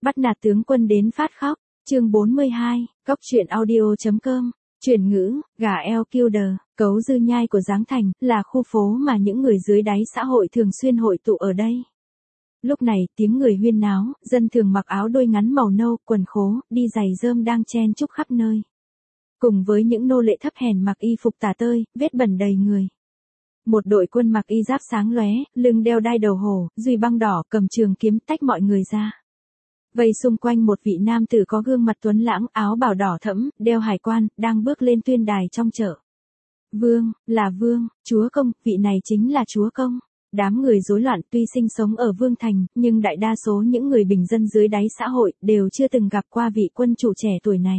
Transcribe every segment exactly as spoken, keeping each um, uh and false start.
Bắt nạt tướng quân đến phát khóc, chương bốn mươi hai, Cóc truyện audio.com, chuyển ngữ, gà eo Kilder, cấu dư nhai của Giáng Thành, là khu phố mà những người dưới đáy xã hội thường xuyên hội tụ ở đây. Lúc này, tiếng người huyên náo, dân thường mặc áo đôi ngắn màu nâu, quần khố, đi giày rơm đang chen chúc khắp nơi. Cùng với những nô lệ thấp hèn mặc y phục tả tơi, vết bẩn đầy người. Một đội quân mặc y giáp sáng lóe, lưng đeo đai đầu hổ, duy băng đỏ, cầm trường kiếm tách mọi người ra. Vây xung quanh một vị nam tử có gương mặt tuấn lãng, áo bào đỏ thẫm, đeo hải quan, đang bước lên tuyên đài trong chợ. Vương, là vương, chúa công, vị này chính là chúa công. Đám người rối loạn tuy sinh sống ở Vương Thành, nhưng đại đa số những người bình dân dưới đáy xã hội đều chưa từng gặp qua vị quân chủ trẻ tuổi này.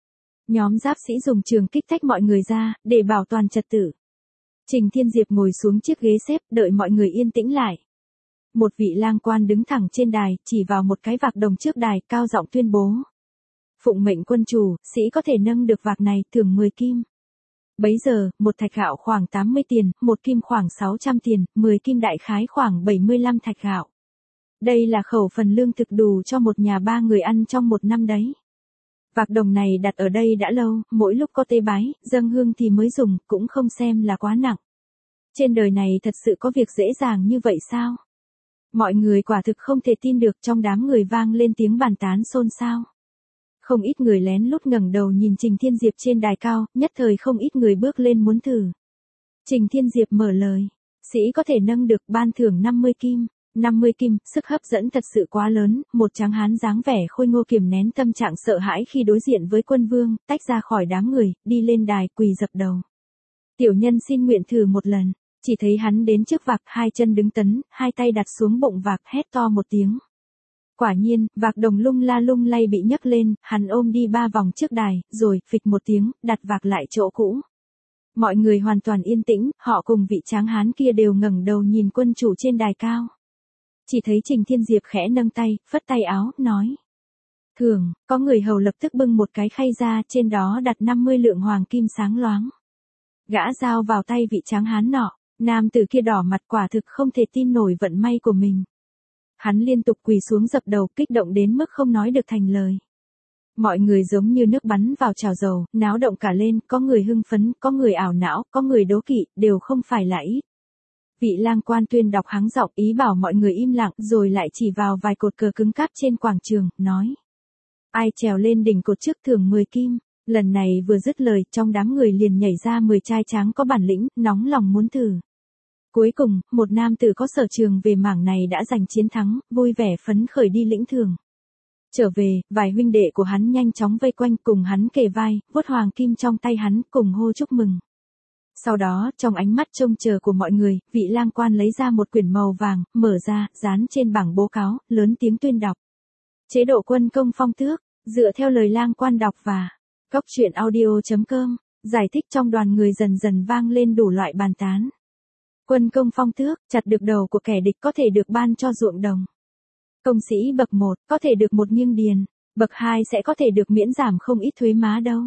Nhóm giáp sĩ dùng trường kích tách mọi người ra, để bảo toàn trật tự. Trình Thiên Diệp ngồi xuống chiếc ghế xếp, đợi mọi người yên tĩnh lại. Một vị lang quan đứng thẳng trên đài, chỉ vào một cái vạc đồng trước đài, cao giọng tuyên bố. Phụng mệnh quân chủ, sĩ có thể nâng được vạc này, thưởng mười kim. Bấy giờ, một thạch gạo khoảng tám mươi tiền, một kim khoảng sáu trăm tiền, mười kim đại khái khoảng bảy mươi lăm thạch gạo. Đây là khẩu phần lương thực đủ cho một nhà ba người ăn trong một năm đấy. Vạc đồng này đặt ở đây đã lâu, mỗi lúc có tế bái, dâng hương thì mới dùng, cũng không xem là quá nặng. Trên đời này thật sự có việc dễ dàng như vậy sao? Mọi người quả thực không thể tin được, trong đám người vang lên tiếng bàn tán xôn xao. Không ít người lén lút ngẩng đầu nhìn Trình Thiên Diệp trên đài cao, nhất thời không ít người bước lên muốn thử. Trình Thiên Diệp mở lời, sĩ có thể nâng được ban thưởng năm mươi kim. năm mươi kim, sức hấp dẫn thật sự quá lớn, một tráng hán dáng vẻ khôi ngô kiềm nén tâm trạng sợ hãi khi đối diện với quân vương, tách ra khỏi đám người, đi lên đài quỳ dập đầu. Tiểu nhân xin nguyện thử một lần, chỉ thấy hắn đến trước vạc, hai chân đứng tấn, hai tay đặt xuống bụng vạc, hét to một tiếng. Quả nhiên, vạc đồng lung la lung lay bị nhấc lên, hắn ôm đi ba vòng trước đài, rồi, phịch một tiếng, đặt vạc lại chỗ cũ. Mọi người hoàn toàn yên tĩnh, họ cùng vị tráng hán kia đều ngẩng đầu nhìn quân chủ trên đài cao. Chỉ thấy Trình Thiên Diệp khẽ nâng tay, phất tay áo, nói. Thường, có người hầu lập tức bưng một cái khay ra, trên đó đặt năm mươi lượng hoàng kim sáng loáng. Gã giao vào tay vị tráng hán nọ, nam tử kia đỏ mặt quả thực không thể tin nổi vận may của mình. Hắn liên tục quỳ xuống dập đầu, kích động đến mức không nói được thành lời. Mọi người giống như nước bắn vào chảo dầu, náo động cả lên, có người hưng phấn, có người ảo não, có người đố kỵ, đều không phải là ít. Vị lang quan tuyên đọc hắng giọng, ý bảo mọi người im lặng, rồi lại chỉ vào vài cột cờ cứng cáp trên quảng trường, nói. Ai trèo lên đỉnh cột trước thưởng mười kim. Lần này vừa dứt lời, trong đám người liền nhảy ra mười trai tráng có bản lĩnh, nóng lòng muốn thử. Cuối cùng, một nam tử có sở trường về mảng này đã giành chiến thắng, vui vẻ phấn khởi đi lĩnh thưởng. Trở về, vài huynh đệ của hắn nhanh chóng vây quanh cùng hắn kề vai, vuốt hoàng kim trong tay hắn, cùng hô chúc mừng. Sau đó, trong ánh mắt trông chờ của mọi người, vị lang quan lấy ra một quyển màu vàng, mở ra, dán trên bảng bố cáo, lớn tiếng tuyên đọc. Chế độ quân công phong tước, dựa theo lời lang quan đọc và Cóc truyện audio.com, giải thích trong đoàn người dần dần vang lên đủ loại bàn tán. Quân công phong tước, chặt được đầu của kẻ địch có thể được ban cho ruộng đồng. Công sĩ bậc một, có thể được một nghiêng điền, bậc hai sẽ có thể được miễn giảm không ít thuế má đâu.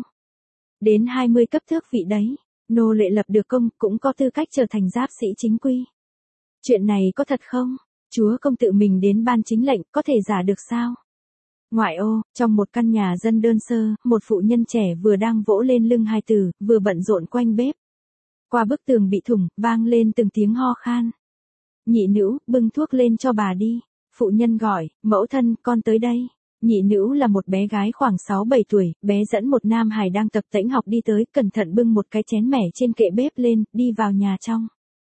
Đến hai mươi cấp thước vị đấy, nô lệ lập được công cũng có tư cách trở thành giáp sĩ chính quy. Chuyện này có thật không? Chúa công tự mình đến ban chính lệnh, có thể giả được sao? Ngoại ô, trong một căn nhà dân đơn sơ, một phụ nhân trẻ vừa đang vỗ lên lưng hài tử, vừa bận rộn quanh bếp. Qua bức tường bị thủng, vang lên từng tiếng ho khan. Nhị nữ, bưng thuốc lên cho bà đi. Phụ nhân gọi, mẫu thân, con tới đây. Nhị nữ là một bé gái khoảng sáu bảy tuổi, bé dẫn một nam hài đang tập tễnh học đi tới, cẩn thận bưng một cái chén mẻ trên kệ bếp lên, đi vào nhà trong.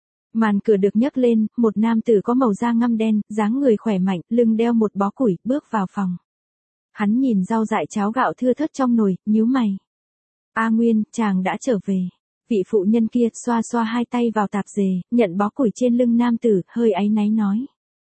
Màn cửa được nhấc lên, một nam tử có màu da ngăm đen, dáng người khỏe mạnh, lưng đeo một bó củi, bước vào phòng. Hắn nhìn rau dại cháo gạo thưa thớt trong nồi, nhíu mày. A Nguyên, chàng đã trở về. Vị phụ nhân kia xoa xoa hai tay vào tạp dề, nhận bó củi trên lưng nam tử, hơi áy náy nói.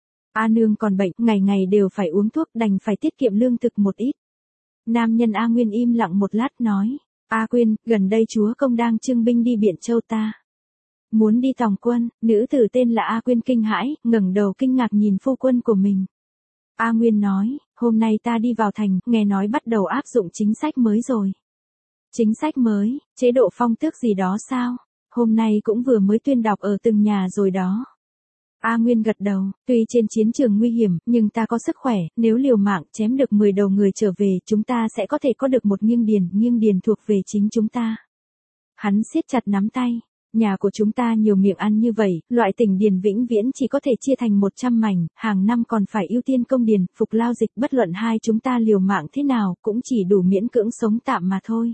A nương còn bệnh, ngày ngày đều phải uống thuốc, đành phải tiết kiệm lương thực một ít. Nam nhân A Nguyên im lặng một lát nói. A Quyên, gần đây chúa công đang trưng binh đi Biện Châu ta. Muốn đi tòng quân, nữ tử tên là A Quyên kinh hãi, ngẩng đầu kinh ngạc nhìn phu quân của mình. A Nguyên nói, hôm nay ta đi vào thành, nghe nói bắt đầu áp dụng chính sách mới rồi. Chính sách mới, chế độ phong tước gì đó sao? Hôm nay cũng vừa mới tuyên đọc ở từng nhà rồi đó. A Nguyên gật đầu, tuy trên chiến trường nguy hiểm, nhưng ta có sức khỏe, nếu liều mạng chém được mười đầu người trở về, chúng ta sẽ có thể có được một nghiêng điền, nghiêng điền thuộc về chính chúng ta. Hắn siết chặt nắm tay, nhà của chúng ta nhiều miệng ăn như vậy, loại tỉnh điền vĩnh viễn chỉ có thể chia thành một trăm mảnh, hàng năm còn phải ưu tiên công điền, phục lao dịch, bất luận hai chúng ta liều mạng thế nào, cũng chỉ đủ miễn cưỡng sống tạm mà thôi.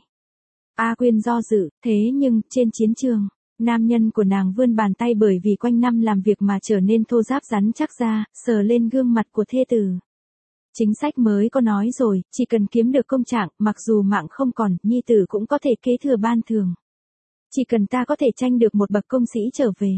A Quyên do dự, thế nhưng, trên chiến trường, nam nhân của nàng vươn bàn tay bởi vì quanh năm làm việc mà trở nên thô ráp rắn chắc ra, sờ lên gương mặt của thê tử. Chính sách mới có nói rồi, chỉ cần kiếm được công trạng, mặc dù mạng không còn, nhi tử cũng có thể kế thừa ban thường. Chỉ cần ta có thể tranh được một bậc công sĩ trở về.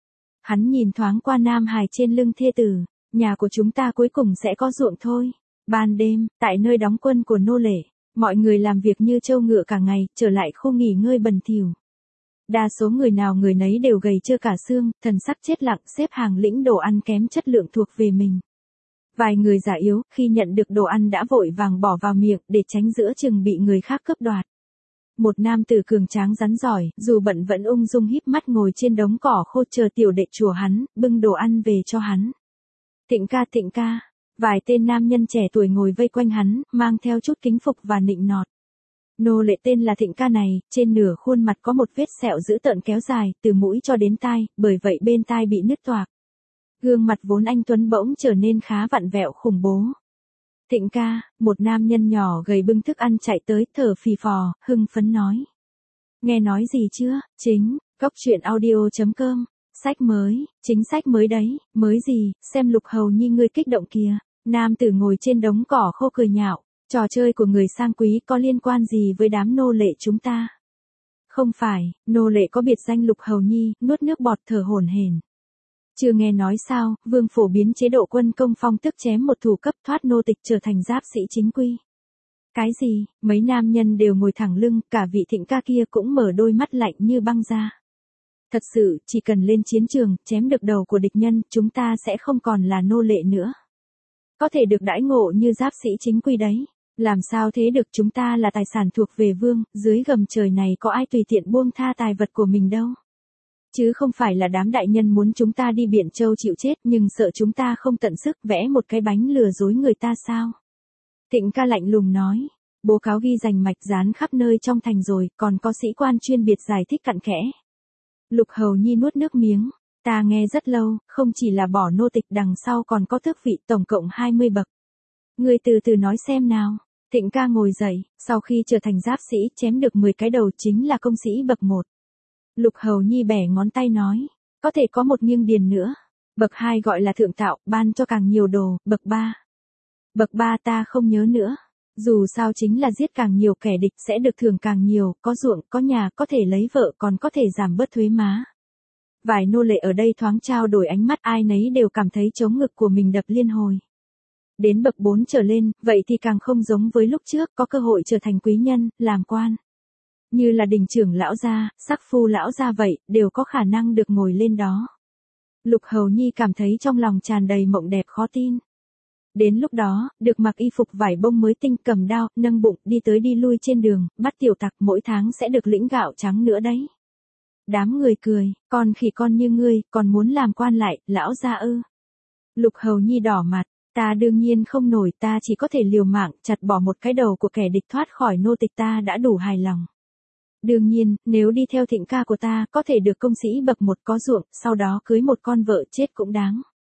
Hắn nhìn thoáng qua nam hài trên lưng thê tử, nhà của chúng ta cuối cùng sẽ có ruộng thôi. Ban đêm, tại nơi đóng quân của nô lệ, mọi người làm việc như trâu ngựa cả ngày, trở lại khu nghỉ ngơi bẩn thỉu. Đa số người nào người nấy đều gầy trơ cả xương, thần sắc chết lặng, xếp hàng lĩnh đồ ăn kém chất lượng thuộc về mình. Vài người già yếu, khi nhận được đồ ăn đã vội vàng bỏ vào miệng để tránh giữa chừng bị người khác cướp đoạt. Một nam tử cường tráng rắn giỏi, dù bận vẫn ung dung híp mắt ngồi trên đống cỏ khô chờ tiểu đệ chùa hắn, bưng đồ ăn về cho hắn. Thịnh ca, Thịnh ca, vài tên nam nhân trẻ tuổi ngồi vây quanh hắn, mang theo chút kính phục và nịnh nọt. Nô lệ tên là Thịnh ca này, trên nửa khuôn mặt có một vết sẹo dữ tợn kéo dài, từ mũi cho đến tai, bởi vậy bên tai bị nứt toạc. Gương mặt vốn anh tuấn bỗng trở nên khá vặn vẹo khủng bố. Thịnh ca, một nam nhân nhỏ gầy bưng thức ăn chạy tới, thở phì phò, hưng phấn nói. Nghe nói gì chưa, chính, cốc truyện audio chấm com, sách mới, chính sách mới đấy, mới gì, xem Lục Hầu Nhi ngươi kích động kìa. Nam tử ngồi trên đống cỏ khô cười nhạo, trò chơi của người sang quý có liên quan gì với đám nô lệ chúng ta? Không phải, nô lệ có biệt danh Lục Hầu Nhi, nuốt nước bọt thở hổn hển. Chưa nghe nói sao, vương phổ biến chế độ quân công phong tức chém một thủ cấp thoát nô tịch trở thành giáp sĩ chính quy. Cái gì, mấy nam nhân đều ngồi thẳng lưng, cả vị Thịnh ca kia cũng mở đôi mắt lạnh như băng ra. Thật sự, chỉ cần lên chiến trường, chém được đầu của địch nhân, chúng ta sẽ không còn là nô lệ nữa. Có thể được đãi ngộ như giáp sĩ chính quy đấy. Làm sao thế được, chúng ta là tài sản thuộc về vương, dưới gầm trời này có ai tùy tiện buông tha tài vật của mình đâu. Chứ không phải là đám đại nhân muốn chúng ta đi Biển Châu chịu chết nhưng sợ chúng ta không tận sức vẽ một cái bánh lừa dối người ta sao. Thịnh ca lạnh lùng nói, bố cáo ghi rành mạch dán khắp nơi trong thành rồi, còn có sĩ quan chuyên biệt giải thích cặn kẽ. Lục Hầu Nhi nuốt nước miếng, ta nghe rất lâu, không chỉ là bỏ nô tịch đằng sau còn có tước vị tổng cộng hai mươi bậc. Người từ từ nói xem nào. Thịnh ca ngồi dậy, sau khi trở thành giáp sĩ chém được mười cái đầu chính là công sĩ bậc một. Lục Hầu Nhi bẻ ngón tay nói, có thể có một nghiêng điền nữa. Bậc hai gọi là thượng tạo, ban cho càng nhiều đồ, bậc ba. Bậc ba ta không nhớ nữa. Dù sao chính là giết càng nhiều kẻ địch sẽ được thưởng càng nhiều, có ruộng, có nhà, có thể lấy vợ, còn có thể giảm bớt thuế má. Vài nô lệ ở đây thoáng trao đổi ánh mắt, ai nấy đều cảm thấy trống ngực của mình đập liên hồi. Đến bậc bốn trở lên, vậy thì càng không giống với lúc trước, có cơ hội trở thành quý nhân, làm quan. Như là đình trưởng lão gia, sắc phu lão gia vậy, đều có khả năng được ngồi lên đó. Lục Hầu Nhi cảm thấy trong lòng tràn đầy mộng đẹp khó tin. Đến lúc đó, được mặc y phục vải bông mới tinh, cầm đao, nâng bụng, đi tới đi lui trên đường, bắt tiểu tặc, mỗi tháng sẽ được lĩnh gạo trắng nữa đấy. Đám người cười, con khỉ con như ngươi, còn muốn làm quan lại, lão gia ư. Lục Hầu Nhi đỏ mặt, ta đương nhiên không nổi, ta chỉ có thể liều mạng, chặt bỏ một cái đầu của kẻ địch thoát khỏi nô tịch ta đã đủ hài lòng. Đương nhiên, nếu đi theo Thịnh ca của ta, có thể được công sĩ bậc một có ruộng, sau đó cưới một con vợ chết cũng đáng.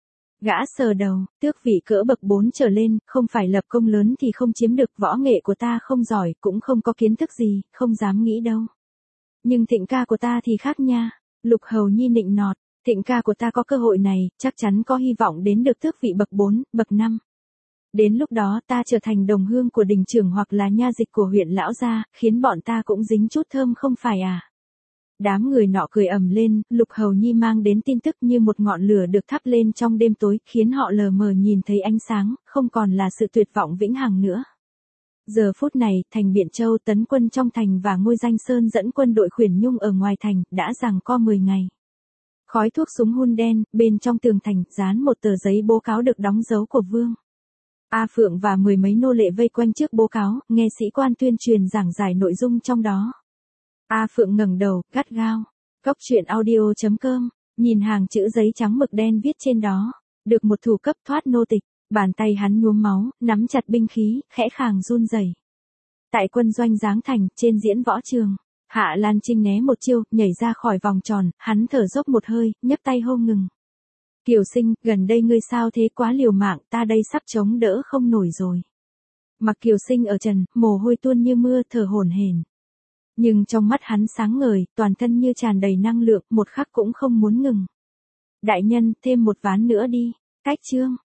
Gã sờ đầu, tước vị cỡ bậc bốn trở lên, không phải lập công lớn thì không chiếm được, võ nghệ của ta không giỏi, cũng không có kiến thức gì, không dám nghĩ đâu. Nhưng Thịnh ca của ta thì khác nha. Lục Hầu Nhi nịnh nọt, Thịnh ca của ta có cơ hội này, chắc chắn có hy vọng đến được tước vị bậc bốn, bậc năm. Đến lúc đó ta trở thành đồng hương của đình trưởng hoặc là nha dịch của huyện lão gia, khiến bọn ta cũng dính chút thơm không phải à. Đám người nọ cười ầm lên, Lục Hầu Nhi mang đến tin tức như một ngọn lửa được thắp lên trong đêm tối, khiến họ lờ mờ nhìn thấy ánh sáng, không còn là sự tuyệt vọng vĩnh hằng nữa. Giờ phút này, thành Biện Châu tấn quân trong thành và Ngôi Danh Sơn dẫn quân đội khuyển nhung ở ngoài thành, đã giằng co mười ngày. Khói thuốc súng hun đen, bên trong tường thành, dán một tờ giấy bố cáo được đóng dấu của vương. A Phượng và mười mấy nô lệ vây quanh trước bố cáo, nghe sĩ quan tuyên truyền giảng giải nội dung trong đó. A Phượng ngẩng đầu, gắt gao. Cốc truyện audio chấm com Nhìn hàng chữ giấy trắng mực đen viết trên đó, được một thủ cấp thoát nô tịch, bàn tay hắn nhuốm máu, nắm chặt binh khí, khẽ khàng run rẩy. Tại quân doanh Giáng Thành, trên diễn võ trường, Hạ Lan Trinh né một chiêu, nhảy ra khỏi vòng tròn, hắn thở dốc một hơi, nhấc tay hô ngừng. Kiều Sinh, gần đây ngươi sao thế, quá liều mạng, ta đây sắp chống đỡ không nổi rồi. Mặc Kiều Sinh ở trần, mồ hôi tuôn như mưa, thở hổn hển. Nhưng trong mắt hắn sáng ngời, toàn thân như tràn đầy năng lượng, một khắc cũng không muốn ngừng. Đại nhân, thêm một ván nữa đi. Cách chương.